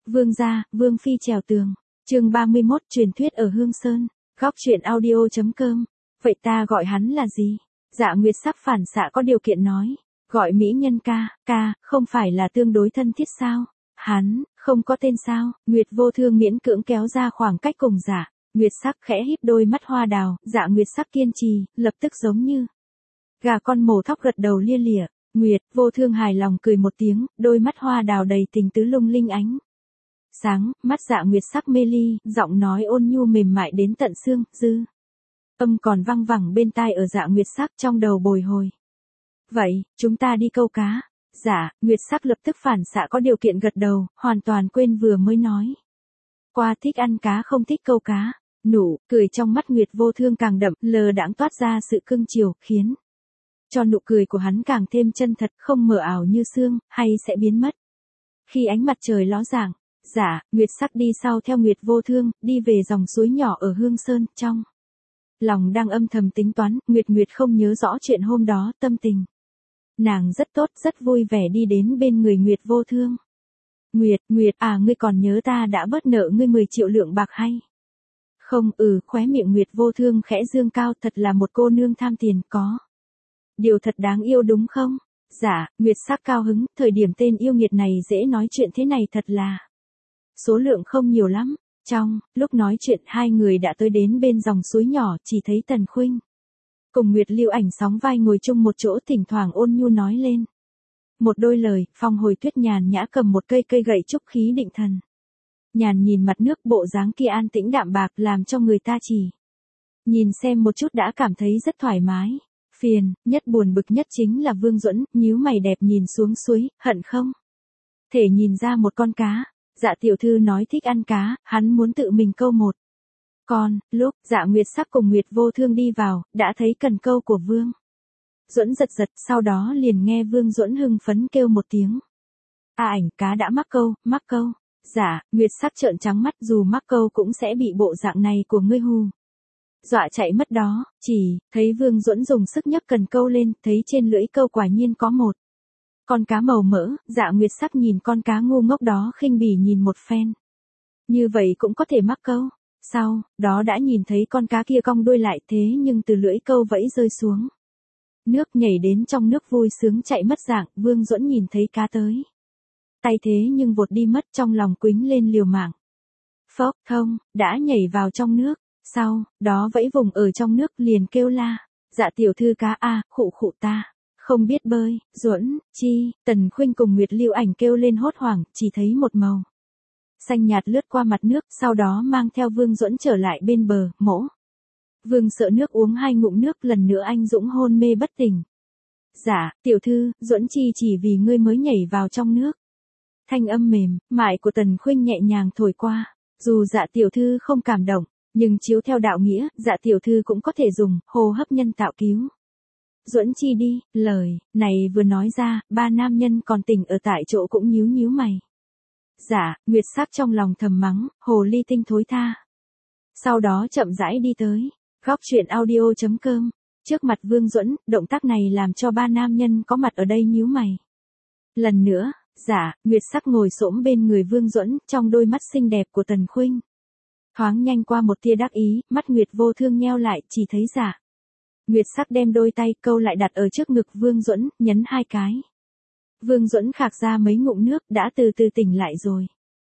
Vương gia, Vương phi trèo tường. Chương 31, truyền thuyết ở Hương Sơn. Góc truyện audio.com. Vậy ta gọi hắn là gì? Dạ Nguyệt Sắc phản xạ có điều kiện nói. Gọi mỹ nhân ca, không phải là tương đối thân thiết sao? Hắn, không có tên sao? Nguyệt Vô Thương miễn cưỡng kéo ra khoảng cách cùng Dạ Nguyệt Sắc khẽ híp đôi mắt hoa đào. Dạ Nguyệt Sắc kiên trì, lập tức giống như gà con mổ thóc gật đầu lia lịa. Nguyệt Vô Thương hài lòng cười một tiếng, đôi mắt hoa đào đầy tình tứ lung linh ánh sáng, mắt Dạ Nguyệt Sắc mê ly, giọng nói ôn nhu mềm mại đến tận xương, dư âm còn văng vẳng bên tai ở Dạ Nguyệt Sắc trong đầu bồi hồi. Vậy, chúng ta đi câu cá. Dạ Nguyệt Sắc lập tức phản xạ có điều kiện gật đầu, hoàn toàn quên vừa mới nói qua thích ăn cá không thích câu cá. Nụ cười trong mắt Nguyệt Vô Thương càng đậm, lờ đãng toát ra sự cưng chiều, khiến cho nụ cười của hắn càng thêm chân thật, không mờ ảo như sương, hay sẽ biến mất khi ánh mặt trời ló dạng. Dạ Nguyệt Sắc đi sau theo Nguyệt Vô Thương, đi về dòng suối nhỏ ở Hương Sơn, trong lòng đang âm thầm tính toán. Nguyệt không nhớ rõ chuyện hôm đó, tâm tình nàng rất tốt, rất vui vẻ đi đến bên người Nguyệt Vô Thương. Nguyệt, ngươi còn nhớ ta đã bớt nợ ngươi 10 triệu lượng bạc hay không? Khóe miệng Nguyệt Vô Thương khẽ dương cao, thật là một cô nương tham tiền, có điều thật đáng yêu đúng không? Dạ Nguyệt Sắc cao hứng, thời điểm tên yêu nghiệt này dễ nói chuyện thế này thật là số lượng không nhiều lắm. Trong lúc nói chuyện, hai người đã tới đến bên dòng suối nhỏ, chỉ thấy Tần Khuynh cùng Nguyệt Lưu Ảnh sóng vai ngồi chung một chỗ, thỉnh thoảng ôn nhu nói lên một đôi lời. Phong Hồi Tuyết nhàn nhã cầm một cây gậy trúc khí định thần nhàn nhìn mặt nước, bộ dáng kia an tĩnh đạm bạc, làm cho người ta chỉ nhìn xem một chút đã cảm thấy rất thoải mái. Phiền nhất, buồn bực nhất chính là Vương Duẫn, nhíu mày đẹp nhìn xuống suối, hận không thể nhìn ra một con cá. Dạ tiểu thư nói thích ăn cá, hắn muốn tự mình câu một con. Lúc Dạ Nguyệt Sắc cùng Nguyệt Vô Thương đi vào, đã thấy cần câu của Vương Duẫn giật, sau đó liền nghe Vương Duẫn hưng phấn kêu một tiếng. Ảnh, cá đã mắc câu. Dạ Nguyệt Sắc trợn trắng mắt, dù mắc câu cũng sẽ bị bộ dạng này của ngươi hù dọa chạy mất đó. Chỉ thấy Vương Duẫn dùng sức nhấc cần câu lên, thấy trên lưỡi câu quả nhiên có một con cá màu mỡ. Dạ Nguyệt Sắc nhìn con cá ngu ngốc đó khinh bỉ nhìn một phen. Như vậy cũng có thể mắc câu. Sau đó đã nhìn thấy con cá kia cong đuôi lại, thế nhưng từ lưỡi câu vẫy rơi xuống nước, nhảy đến trong nước vui sướng chạy mất dạng. Vương Duẫn nhìn thấy cá tới tay thế nhưng vụt đi mất, trong lòng quýnh lên liều mạng. Phốc thông, đã nhảy vào trong nước. Sau đó vẫy vùng ở trong nước, liền kêu la. Dạ tiểu thư cá khụ ta không biết bơi. Duẫn chi, Tần Khuynh cùng Nguyệt Lưu Ảnh kêu lên hốt hoảng, chỉ thấy một màu xanh nhạt lướt qua mặt nước, sau đó mang theo Vương Duẫn trở lại bên bờ. Mỗ Vương sợ nước, uống 2 ngụm nước, lần nữa anh dũng hôn mê bất tỉnh. Dạ tiểu thư, Duẫn chi chỉ vì ngươi mới nhảy vào trong nước. Thanh âm mềm mại của Tần Khuynh nhẹ nhàng thổi qua. Dù Dạ tiểu thư không cảm động, nhưng chiếu theo đạo nghĩa, Dạ tiểu thư cũng có thể dùng hô hấp nhân tạo cứu Duẫn chi đi. Lời này vừa nói ra, 3 nam nhân còn tỉnh ở tại chỗ cũng nhíu mày. Dạ Nguyệt Sắc trong lòng thầm mắng, hồ ly tinh thối tha. Sau đó chậm rãi đi tới góc truyện audio.com trước mặt Vương Duẫn. Động tác này làm cho 3 nam nhân có mặt ở đây nhíu mày. Lần nữa, Dạ Nguyệt Sắc ngồi xổm bên người Vương Duẫn, trong đôi mắt xinh đẹp của Tần Khuynh thoáng nhanh qua một tia đắc ý. Mắt Nguyệt Vô Thương nheo lại, chỉ thấy Dạ Nguyệt Sắc đem đôi tay câu lại đặt ở trước ngực Vương Duẫn, nhấn 2 cái. Vương Duẫn khạc ra mấy ngụm nước, đã từ từ tỉnh lại rồi.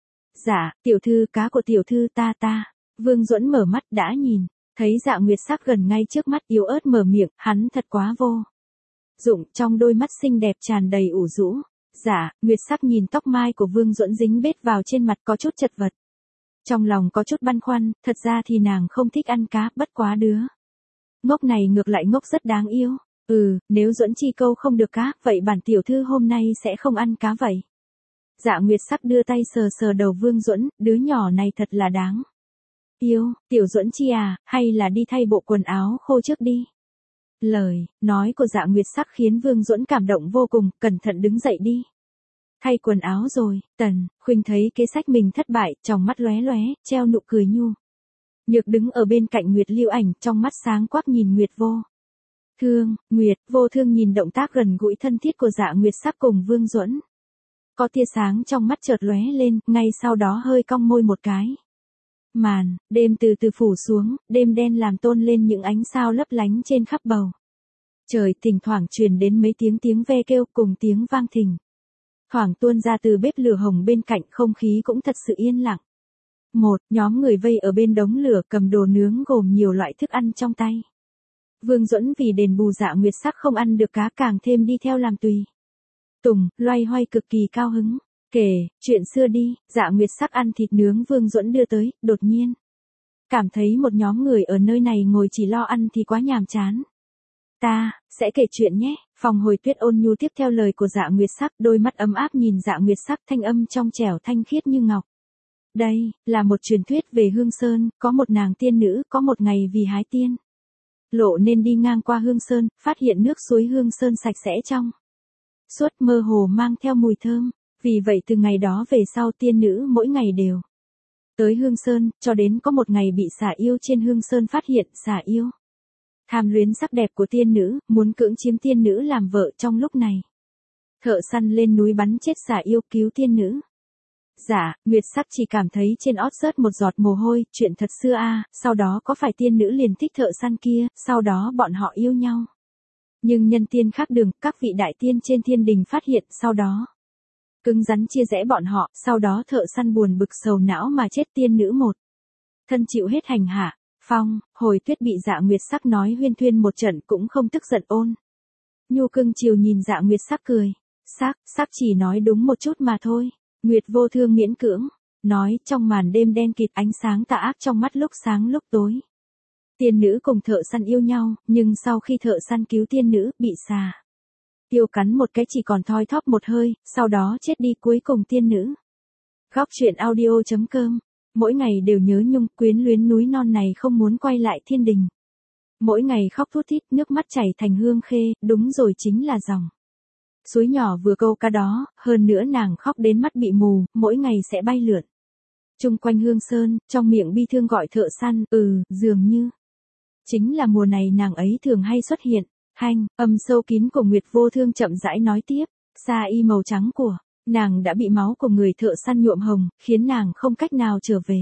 Dạ tiểu thư, cá của tiểu thư ta. Vương Duẫn mở mắt, đã nhìn thấy Dạ Nguyệt Sắc gần ngay trước mắt, yếu ớt mở miệng, hắn thật quá vô dụng, trong đôi mắt xinh đẹp tràn đầy ủ rũ. Dạ Nguyệt Sắc nhìn tóc mai của Vương Duẫn dính bết vào trên mặt, có chút chật vật. Trong lòng có chút băn khoăn, thật ra thì nàng không thích ăn cá, bất quá đứa ngốc này ngược lại ngốc rất đáng yêu. Nếu Duẫn chi câu không được cá, vậy bản tiểu thư hôm nay sẽ không ăn cá vậy. Dạ Nguyệt Sắc đưa tay sờ đầu Vương Duẫn, đứa nhỏ này thật là đáng yêu. Tiểu Duẫn chi hay là đi thay bộ quần áo khô trước đi. Lời nói của Dạ Nguyệt Sắc khiến Vương Duẫn cảm động vô cùng, cẩn thận đứng dậy đi thay quần áo rồi. Tần Khuynh thấy kế sách mình thất bại, trong mắt lóe, treo nụ cười nhu nhược đứng ở bên cạnh Nguyệt Lưu Ảnh, trong mắt sáng quắc nhìn Nguyệt Vô Thương. Nguyệt Vô Thương nhìn động tác gần gũi thân thiết của Dạ Nguyệt Sắc cùng Vương Duẫn, Có tia sáng trong mắt chợt lóe lên, ngay sau đó hơi cong môi một cái. Đêm từ từ phủ xuống, đêm đen làm tôn lên những ánh sao lấp lánh trên khắp bầu trời, thỉnh thoảng truyền đến mấy tiếng ve kêu cùng tiếng vang thình thoảng tuôn ra từ bếp lửa hồng bên cạnh, không khí cũng thật sự yên lặng. Một nhóm người vây ở bên đống lửa cầm đồ nướng gồm nhiều loại thức ăn trong tay. Vương Duẫn vì đền bù Dạ Nguyệt Sắc không ăn được cá càng thêm đi theo làm tùy tùng, loay hoay cực kỳ cao hứng. Kể chuyện xưa đi, Dạ Nguyệt Sắc ăn thịt nướng Vương Duẫn đưa tới, đột nhiên cảm thấy một nhóm người ở nơi này ngồi chỉ lo ăn thì quá nhàm chán. Ta sẽ kể chuyện nhé. Phòng Hồi Tuyết ôn nhu tiếp theo lời của Dạ Nguyệt Sắc, đôi mắt ấm áp nhìn Dạ Nguyệt Sắc, thanh âm trong trẻo thanh khiết như ngọc. Đây là một truyền thuyết về Hương Sơn, có một nàng tiên nữ, có một ngày vì hái tiên lộ nên đi ngang qua Hương Sơn, phát hiện nước suối Hương Sơn sạch sẽ trong suốt, mơ hồ mang theo mùi thơm. Vì vậy từ ngày đó về sau tiên nữ mỗi ngày đều tới Hương Sơn, cho đến có một ngày bị xà yêu trên Hương Sơn phát hiện. Xà yêu tham luyến sắc đẹp của tiên nữ, muốn cưỡng chiếm tiên nữ làm vợ. Trong lúc này, thợ săn lên núi bắn chết xà yêu, cứu tiên nữ. Dạ Nguyệt Sắc chỉ cảm thấy trên ót rớt một giọt mồ hôi, chuyện thật xưa a. Sau đó có phải tiên nữ liền thích thợ săn kia, sau đó bọn họ yêu nhau. Nhưng nhân tiên khác đường, các vị đại tiên trên thiên đình phát hiện, sau đó cứng rắn chia rẽ bọn họ, sau đó thợ săn buồn bực sầu não mà chết, tiên nữ một thân chịu hết hành hạ. Phong Hồi Tuyết bị Dạ Nguyệt Sắc nói huyên thuyên một trận cũng không tức giận, ôn nhu cưng chiều nhìn Dạ Nguyệt Sắc cười. Sắc chỉ nói đúng một chút mà thôi. Nguyệt Vô Thương miễn cưỡng nói, trong màn đêm đen kịt, ánh sáng tà ác trong mắt lúc sáng lúc tối. Tiên nữ cùng thợ săn yêu nhau, nhưng sau khi thợ săn cứu tiên nữ, bị xà yêu cắn một cái chỉ còn thoi thóp một hơi, sau đó chết đi. Cuối cùng tiên nữ. Góc truyện audio.com. Mỗi ngày đều nhớ nhung, quyến luyến núi non này, không muốn quay lại thiên đình. Mỗi ngày khóc thút thít, nước mắt chảy thành hương khê, đúng rồi, chính là dòng suối nhỏ vừa câu cá đó. Hơn nữa nàng khóc đến mắt bị mù, mỗi ngày sẽ bay lượn chung quanh Hương Sơn, trong miệng bi thương gọi thợ săn. Dường như chính là mùa này nàng ấy thường hay xuất hiện. Âm sâu kín của Nguyệt Vô Thương chậm rãi nói tiếp. Sa y màu trắng của nàng đã bị máu của người thợ săn nhuộm hồng, khiến nàng không cách nào trở về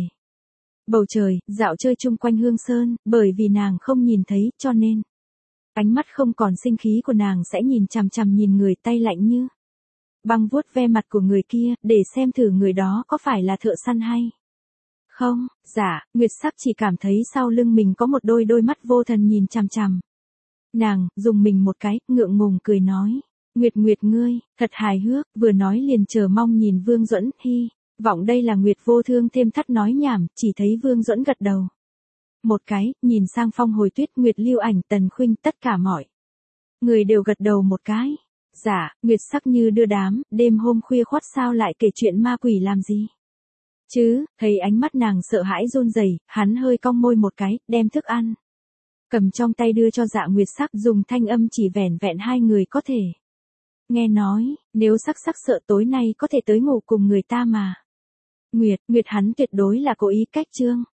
bầu trời, dạo chơi chung quanh Hương Sơn. Bởi vì nàng không nhìn thấy, cho nên ánh mắt không còn sinh khí của nàng sẽ nhìn chằm chằm nhìn người, tay lạnh như băng vuốt ve mặt của người kia, để xem thử người đó có phải là thợ săn hay không. Dạ Nguyệt Sắc chỉ cảm thấy sau lưng mình có một đôi mắt vô thần nhìn chằm chằm nàng, dùng mình một cái, ngượng ngùng cười nói. Nguyệt ngươi, thật hài hước. Vừa nói liền chờ mong nhìn Vương Duẫn, hy vọng đây là Nguyệt Vô Thương thêm thắt nói nhảm, chỉ thấy Vương Duẫn gật đầu một cái, nhìn sang Phong Hồi Tuyết, Nguyệt Lưu Ảnh, Tần Khuynh, tất cả mọi người đều gật đầu một cái. Dạ Nguyệt Sắc như đưa đám, đêm hôm khuya khoắt sao lại kể chuyện ma quỷ làm gì chứ. Thấy ánh mắt nàng sợ hãi run rẩy, hắn hơi cong môi một cái, đem thức ăn cầm trong tay đưa cho Dạ Nguyệt Sắc, dùng thanh âm chỉ vẻn vẹn hai người có thể nghe nói. Nếu Sắc sợ tối nay có thể tới ngủ cùng người ta mà. Nguyệt hắn tuyệt đối là cố ý cách trương